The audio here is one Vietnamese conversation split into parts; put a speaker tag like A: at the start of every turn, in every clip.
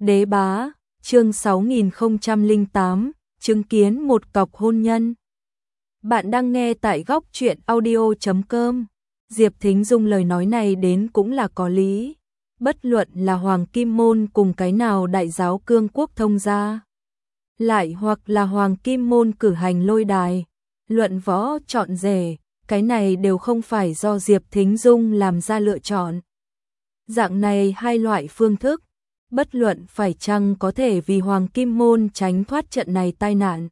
A: Đế bá, chương 6008, chứng kiến một cọc hôn nhân. Bạn đang nghe tại góc truyện audio.com. Diệp Thính Dung lời nói này đến cũng là có lý. Bất luận là Hoàng Kim Môn cùng cái nào đại giáo cương quốc thông gia, lại hoặc là Hoàng Kim Môn cử hành lôi đài, luận võ chọn rể, cái này đều không phải do Diệp Thính Dung làm ra lựa chọn. Dạng này hai loại phương thức, bất luận phải chăng có thể vì Hoàng Kim Môn tránh thoát trận này tai nạn.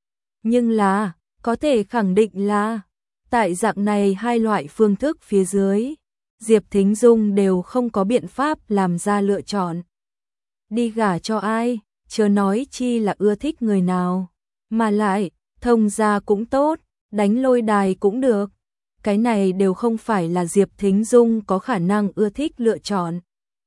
A: Nhưng là, có thể khẳng định là, tại dạng này hai loại phương thức phía dưới, Diệp Thính Dung đều không có biện pháp làm ra lựa chọn. Đi gả cho ai, chớ nói chi là ưa thích người nào, mà lại, thông gia cũng tốt, đánh lôi đài cũng được. Cái này đều không phải là Diệp Thính Dung có khả năng ưa thích lựa chọn,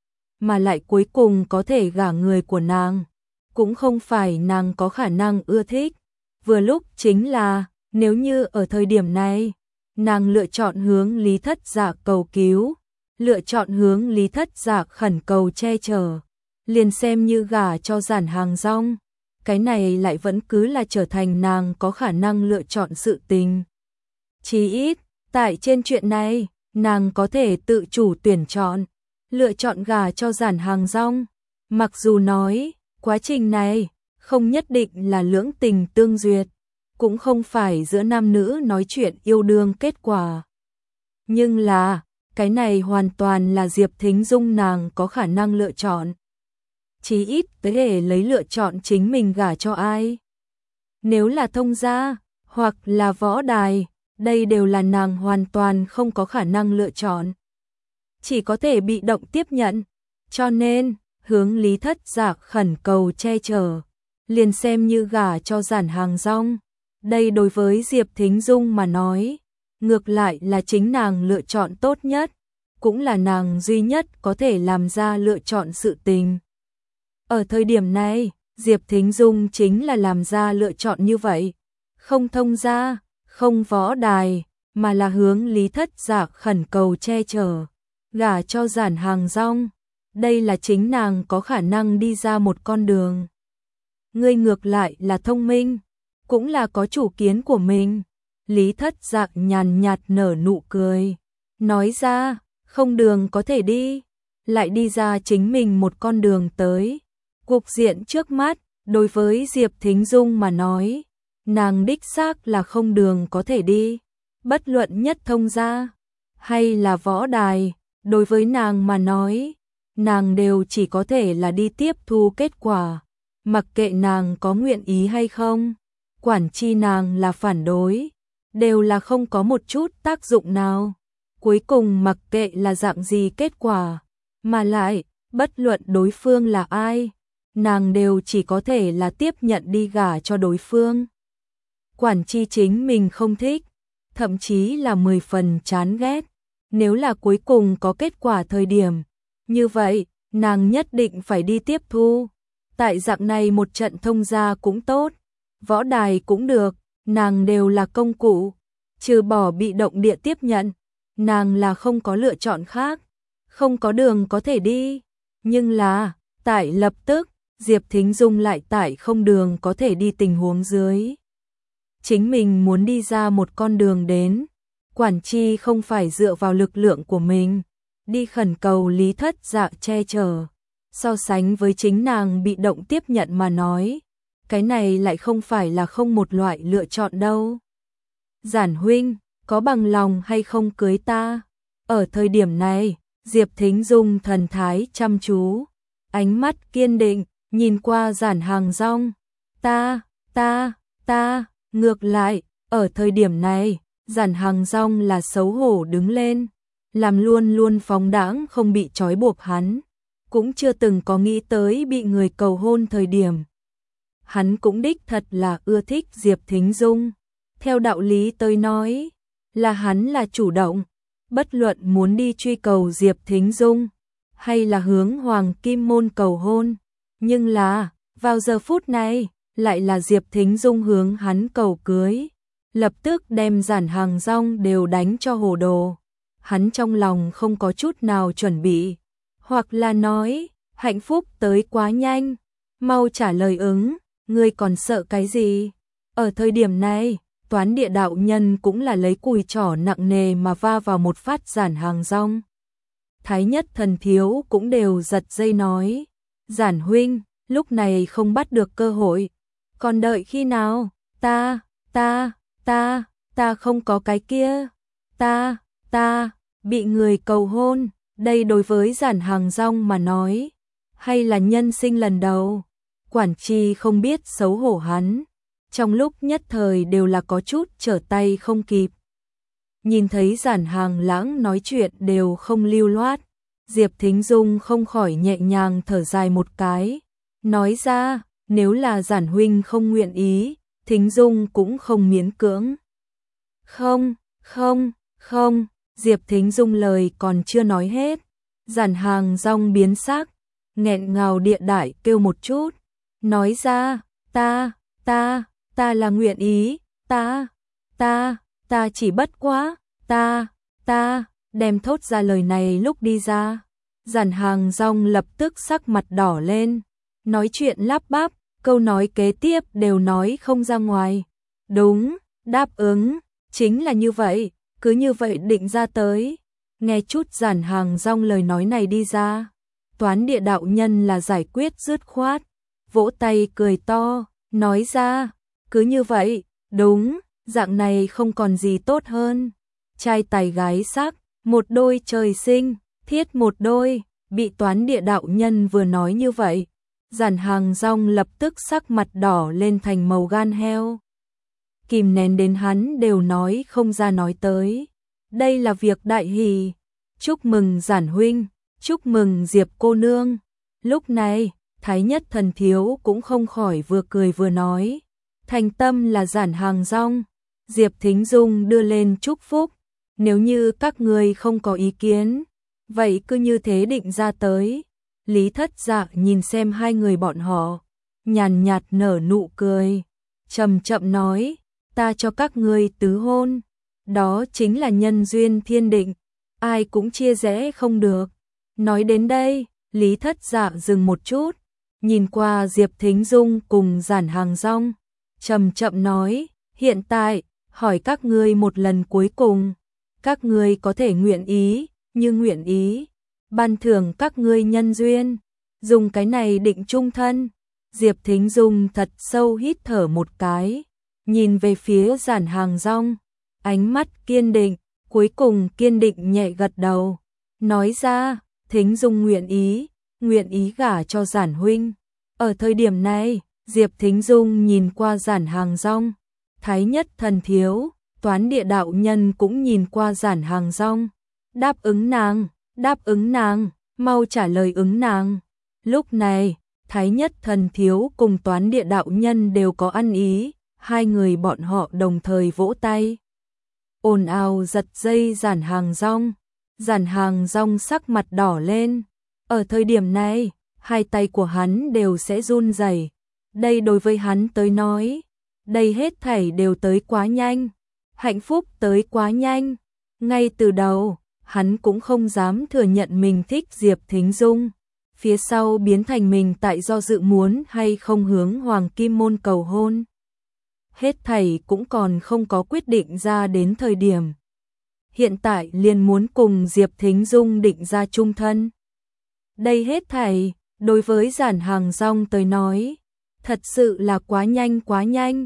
A: mà lại cuối cùng có thể gả người của nàng, cũng không phải nàng có khả năng ưa thích. Vừa lúc chính là, nếu như ở thời điểm này, nàng lựa chọn hướng Lý Thất Dạ cầu cứu, lựa chọn hướng Lý Thất Dạ khẩn cầu che chở, liền xem như gả cho Giản Hàng Rong, cái này lại vẫn cứ là trở thành nàng có khả năng lựa chọn sự tình. Chí ít, tại trên chuyện này, nàng có thể tự chủ tuyển chọn, lựa chọn gả cho Giản Hàng Rong. Mặc dù nói, quá trình này không nhất định là lưỡng tình tương duyệt, cũng không phải giữa nam nữ nói chuyện yêu đương kết quả. Nhưng là, cái này hoàn toàn là Diệp Thính Dung nàng có khả năng lựa chọn. Chí ít tới để lấy lựa chọn chính mình gả cho ai. Nếu là thông gia, hoặc là võ đài, đây đều là nàng hoàn toàn không có khả năng lựa chọn. Chỉ có thể bị động tiếp nhận, cho nên, hướng Lý Thất Dạ khẩn cầu che chở, liền xem như gả cho Giản Hàng Rong. Đây đối với Diệp Thính Dung mà nói, ngược lại là chính nàng lựa chọn tốt nhất, cũng là nàng duy nhất có thể làm ra lựa chọn sự tình. Ở thời điểm này, Diệp Thính Dung chính là làm ra lựa chọn như vậy, không thông gia, không võ đài, mà là hướng Lý Thất Dạ khẩn cầu che chở, gả cho Giản Hàng Rong. Đây là chính nàng có khả năng đi ra một con đường. Ngươi ngược lại là thông minh, cũng là có chủ kiến của mình. Lý Thất Dạ nhàn nhạt nở nụ cười, nói ra, không đường có thể đi, lại đi ra chính mình một con đường tới. Cục diện trước mắt, đối với Diệp Thính Dung mà nói, nàng đích xác là không đường có thể đi. Bất luận nhất thông gia, hay là võ đài, đối với nàng mà nói, nàng đều chỉ có thể là đi tiếp thu kết quả, mặc kệ nàng có nguyện ý hay không, quản chi nàng là phản đối, đều là không có một chút tác dụng nào. Cuối cùng mặc kệ là dạng gì kết quả, mà lại, bất luận đối phương là ai, nàng đều chỉ có thể là tiếp nhận đi gả cho đối phương. Quản chi chính mình không thích, thậm chí là 10 phần chán ghét, nếu là cuối cùng có kết quả thời điểm, như vậy, nàng nhất định phải đi tiếp thu. Tại dạng này một trận thông gia cũng tốt, võ đài cũng được, nàng đều là công cụ, trừ bỏ bị động địa tiếp nhận, nàng là không có lựa chọn khác, không có đường có thể đi. Nhưng là, tại lập tức, Diệp Thính Dung lại tại không đường có thể đi tình huống dưới. Chính mình muốn đi ra một con đường đến, quản chi không phải dựa vào lực lượng của mình, đi khẩn cầu Lý Thất Dạ che chở. So sánh với chính nàng bị động tiếp nhận mà nói, cái này lại không phải là không một loại lựa chọn đâu. Giản huynh, có bằng lòng hay không cưới ta? Ở thời điểm này, Diệp Thính Dung thần thái chăm chú, ánh mắt kiên định, nhìn qua Giản Hàng Rong. Ta, ngược lại, ở thời điểm này, Giản Hàng Rong là xấu hổ đứng lên, làm luôn luôn phóng đãng không bị trói buộc hắn, cũng chưa từng có nghĩ tới bị người cầu hôn thời điểm. Hắn cũng đích thật là ưa thích Diệp Thính Dung. Theo đạo lý tới nói, là hắn là chủ động, bất luận muốn đi truy cầu Diệp Thính Dung, hay là hướng Hoàng Kim Môn cầu hôn. Nhưng là, vào giờ phút này, lại là Diệp Thính Dung hướng hắn cầu cưới, lập tức đem Giản Hàng Rong đều đánh cho hồ đồ. Hắn trong lòng không có chút nào chuẩn bị, hoặc là nói, Hạnh phúc tới quá nhanh, mau trả lời ứng, ngươi còn sợ cái gì? Ở thời điểm này, Toán Địa đạo nhân cũng là lấy cùi trỏ nặng nề mà va vào một phát Giản Hàng Rong. Thái Nhất Thần Thiếu cũng đều giật dây nói, Giản huynh, lúc này không bắt được cơ hội, còn đợi khi nào? Ta không có cái kia, ta bị người cầu hôn, đây đối với Giản Hàng Rong mà nói, hay là nhân sinh lần đầu. Quản Tri không biết xấu hổ hắn, trong lúc nhất thời đều là có chút trở tay không kịp. Nhìn thấy Giản Hàng Lãng nói chuyện đều không lưu loát, Diệp Thính Dung không khỏi nhẹ nhàng thở dài một cái, nói ra, nếu là Giản huynh không nguyện ý, Thính Dung cũng không miễn cưỡng. Không, Diệp Thính Dung lời còn chưa nói hết, Giản Hàng Rong biến sắc, nghẹn ngào địa đại kêu một chút, nói ra, ta là nguyện ý, ta chỉ bất quá, ta, đem thốt ra lời này lúc đi ra. Giản Hàng Rong lập tức sắc mặt đỏ lên, nói chuyện lắp bắp, câu nói kế tiếp đều nói không ra ngoài. Đúng, đáp ứng, chính là như vậy, cứ như vậy định ra tới. Nghe chút Giản Hàng Rong lời nói này đi ra, Toán Địa đạo nhân là giải quyết dứt khoát, vỗ tay cười to, nói ra, cứ như vậy, đúng, dạng này không còn gì tốt hơn. Trai tài gái sắc, một đôi trời sinh, thiết một đôi, bị Toán Địa đạo nhân vừa nói như vậy, Giản Hàng Rong lập tức sắc mặt đỏ lên thành màu gan heo. Kìm nén đến hắn đều nói không ra nói tới. Đây là việc đại hỷ, chúc mừng Giản huynh, chúc mừng Diệp cô nương. Lúc này, Thái Nhất Thần Thiếu cũng không khỏi vừa cười vừa nói, thành tâm là Giản Hàng Rong. Diệp Thính Dung đưa lên chúc phúc, nếu như các người không có ý kiến, vậy cứ như thế định ra tới. Lý Thất Dạ nhìn xem hai người bọn họ, nhàn nhạt nở nụ cười, chậm chậm nói, ta cho các ngươi tứ hôn, đó chính là nhân duyên thiên định, ai cũng chia rẽ không được. Nói đến đây, Lý Thất Dạ dừng một chút, nhìn qua Diệp Thính Dung cùng Giản Hàng Rong, chậm chậm nói, hiện tại, hỏi các ngươi một lần cuối cùng, các ngươi có thể nguyện ý, như nguyện ý, ban thưởng các ngươi nhân duyên, dùng cái này định chung thân. Diệp Thính Dung thật sâu hít thở một cái, nhìn về phía Giản Hàng Rong, ánh mắt kiên định, cuối cùng kiên định nhẹ gật đầu, nói ra, Thính Dung nguyện ý gả cho Giản huynh. Ở thời điểm này, Diệp Thính Dung nhìn qua Giản Hàng Rong, Thái Nhất Thần Thiếu, Toán Địa đạo nhân cũng nhìn qua Giản Hàng Rong, đáp ứng nàng, mau trả lời ứng nàng. Lúc này, Thái Nhất Thần Thiếu cùng Toán Địa đạo nhân đều có ăn ý, hai người bọn họ đồng thời vỗ tay. Ồn ào giật dây Giản Hàng Rong, Giản Hàng Rong sắc mặt đỏ lên. Ở thời điểm này, hai tay của hắn đều sẽ run rẩy. Đây đối với hắn tới nói, đây hết thảy đều tới quá nhanh, hạnh phúc tới quá nhanh. Ngay từ đầu, hắn cũng không dám thừa nhận mình thích Diệp Thính Dung. Phía sau biến thành mình tại do dự muốn hay không hướng Hoàng Kim Môn cầu hôn. Hết thảy cũng còn không có quyết định ra đến thời điểm. Hiện tại liền muốn cùng Diệp Thính Dung định ra chung thân. Đây hết thảy, đối với Giản Hàng Rong tới nói, thật sự là quá nhanh.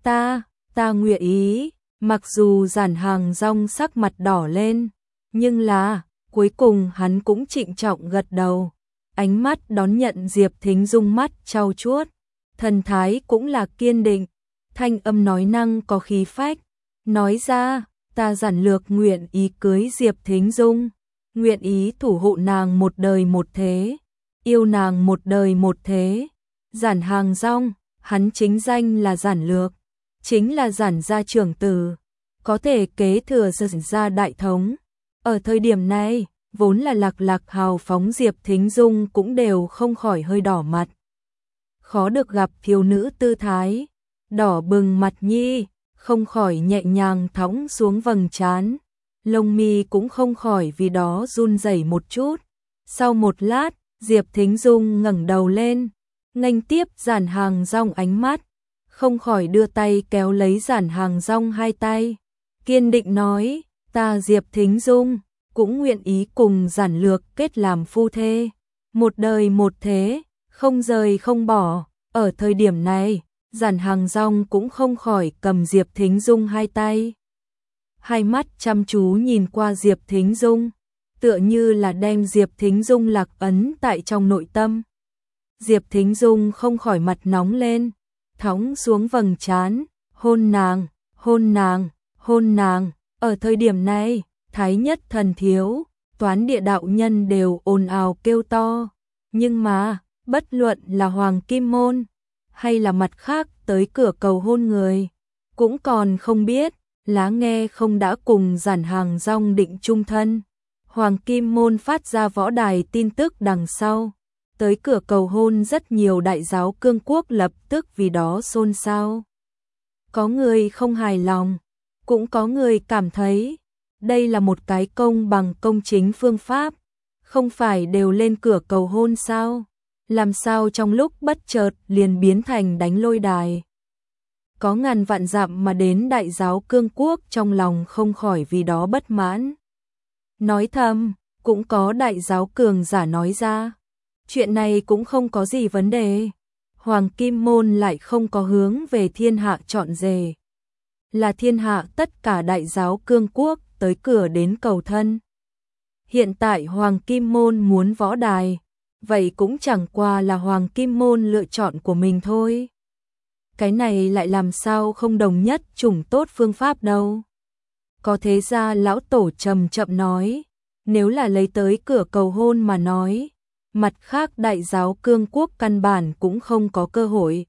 A: Ta nguyện ý, mặc dù Giản Hàng Rong sắc mặt đỏ lên, nhưng là, cuối cùng hắn cũng trịnh trọng gật đầu. Ánh mắt đón nhận Diệp Thính Dung mắt trau chuốt, thần thái cũng là kiên định, thanh âm nói năng có khí phách, nói ra, ta Giản Lược nguyện ý cưới Diệp Thính Dung, nguyện ý thủ hộ nàng một đời một thế, yêu nàng một đời một thế. Giản Hàng Rong, hắn chính danh là Giản Lược, chính là Giản gia trưởng tử, có thể kế thừa Giản gia đại thống. Ở thời điểm này, vốn là lạc hào phóng Diệp Thính Dung cũng đều không khỏi hơi đỏ mặt. Khó được gặp thiếu nữ tư thái, đỏ bừng mặt nhi, không khỏi nhẹ nhàng thõng xuống vầng trán, lông mi cũng không khỏi vì đó run rẩy một chút. Sau một lát, Diệp Thính Dung ngẩng đầu lên, nghênh tiếp Giản Hàng Rong ánh mắt, không khỏi đưa tay kéo lấy Giản Hàng Rong hai tay, kiên định nói, ta Diệp Thính Dung cũng nguyện ý cùng Giản Lược kết làm phu thê, một đời một thế, không rời không bỏ. Ở thời điểm này, Giản Hàng Rong cũng không khỏi cầm Diệp Thính Dung hai tay, hai mắt chăm chú nhìn qua Diệp Thính Dung, tựa như là đem Diệp Thính Dung lạc ấn tại trong nội tâm. Diệp Thính Dung không khỏi mặt nóng lên, thõng xuống vầng trán, hôn nàng, hôn nàng, hôn nàng. Ở thời điểm này, Thái Nhất Thần Thiếu, Toán Địa đạo nhân đều ồn ào kêu to, nhưng mà, bất luận là Hoàng Kim Môn hay là mặt khác tới cửa cầu hôn người, cũng còn không biết, Lá Nghe không đã cùng Giản Hàng Rong định chung thân. Hoàng Kim Môn phát ra võ đài tin tức đằng sau, tới cửa cầu hôn rất nhiều đại giáo cương quốc lập tức vì đó xôn xao. Có người không hài lòng, cũng có người cảm thấy đây là một cái công bằng công chính phương pháp, không phải đều lên cửa cầu hôn sao? Làm sao trong lúc bất chợt liền biến thành đánh lôi đài? Có ngàn vạn dặm mà đến đại giáo cương quốc trong lòng không khỏi vì đó bất mãn. Nói thầm, cũng có đại giáo cường giả nói ra, chuyện này cũng không có gì vấn đề. Hoàng Kim Môn lại không có hướng về thiên hạ chọn rể, là thiên hạ tất cả đại giáo cương quốc tới cửa đến cầu thân. Hiện tại Hoàng Kim Môn muốn võ đài, vậy cũng chẳng qua là Hoàng Kim Môn lựa chọn của mình thôi. Cái này lại làm sao không đồng nhất chủng tốt phương pháp đâu. Có thế ra lão tổ chậm chậm nói, nếu là lấy tới cửa cầu hôn mà nói, mặt khác đại giáo cương quốc căn bản cũng không có cơ hội.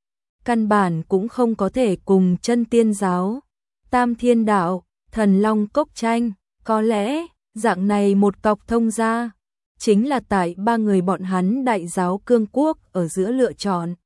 A: Căn bản cũng không có thể cùng Chân Tiên giáo, Tam Thiên đạo, Thần Long cốc tranh, có lẽ dạng này một cọc thông ra, chính là tại ba người bọn hắn đại giáo cương quốc ở giữa lựa chọn.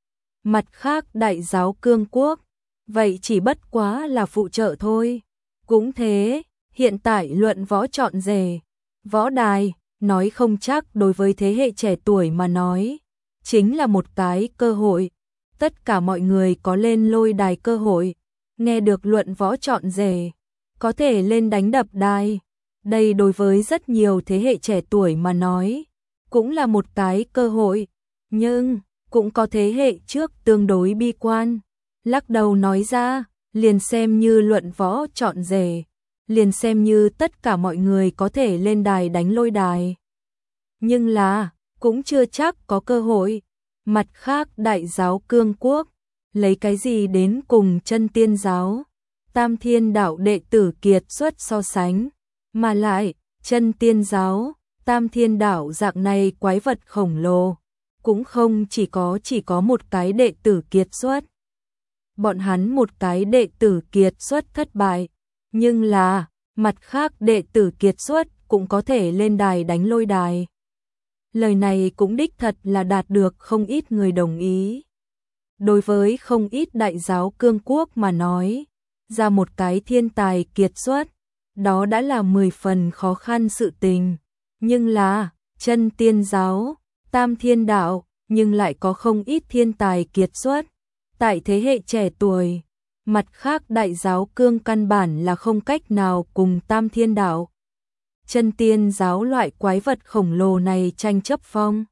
A: Mặt khác đại giáo cương quốc, vậy chỉ bất quá là phụ trợ thôi. Cũng thế, hiện tại luận võ chọn rể, võ đài, nói không chắc đối với thế hệ trẻ tuổi mà nói, chính là một cái cơ hội. Tất cả mọi người có lên lôi đài cơ hội, nghe được luận võ chọn rể, có thể lên đánh đập đài. Đây đối với rất nhiều thế hệ trẻ tuổi mà nói, cũng là một cái cơ hội, nhưng cũng có thế hệ trước tương đối bi quan, lắc đầu nói ra, liền xem như luận võ chọn rể, liền xem như tất cả mọi người có thể lên đài đánh lôi đài. Nhưng là, cũng chưa chắc có cơ hội. Mặt khác đại giáo cương quốc, lấy cái gì đến cùng Chân Tiên giáo, Tam Thiên đạo đệ tử kiệt xuất so sánh, mà lại, Chân Tiên giáo, Tam Thiên đạo dạng này quái vật khổng lồ, cũng không chỉ có một cái đệ tử kiệt xuất. Bọn hắn một cái đệ tử kiệt xuất thất bại, nhưng là, mặt khác đệ tử kiệt xuất cũng có thể lên đài đánh lôi đài. Lời này cũng đích thật là đạt được không ít người đồng ý. Đối với không ít đại giáo cương quốc mà nói, ra một cái thiên tài kiệt xuất, đó đã là 10 phần khó khăn sự tình. Nhưng là, Chân Tiên giáo, Tam Thiên đạo, nhưng lại có không ít thiên tài kiệt xuất. Tại thế hệ trẻ tuổi, mặt khác đại giáo cương căn bản là không cách nào cùng Tam Thiên đạo, Chân Tiên giáo loại quái vật khổng lồ này tranh chấp phong.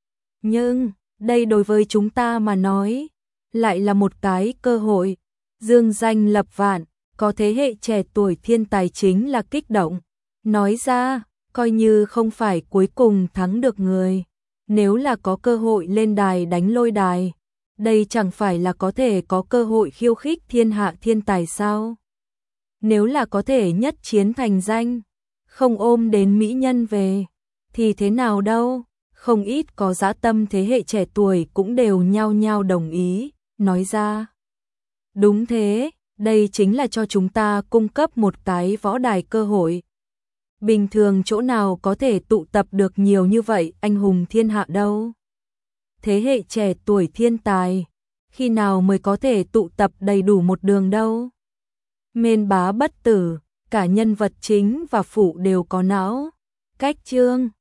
A: Nhưng, đây đối với chúng ta mà nói, lại là một cái cơ hội, dương danh lập vạn, có thế hệ trẻ tuổi thiên tài chính là kích động. Nói ra, coi như không phải cuối cùng thắng được người, nếu là có cơ hội lên đài đánh lôi đài, đây chẳng phải là có thể có cơ hội khiêu khích thiên hạ thiên tài sao? Nếu là có thể nhất chiến thành danh, không ôm đến mỹ nhân về, thì thế nào đâu? Không ít có dã tâm thế hệ trẻ tuổi cũng đều nhao nhao đồng ý, nói ra. Đúng thế, đây chính là cho chúng ta cung cấp một cái võ đài cơ hội. Bình thường chỗ nào có thể tụ tập được nhiều như vậy anh hùng thiên hạ đâu? Thế hệ trẻ tuổi thiên tài, khi nào mới có thể tụ tập đầy đủ một đường đâu? Mên bá bất tử, cả nhân vật chính và phụ đều có não. Cách chương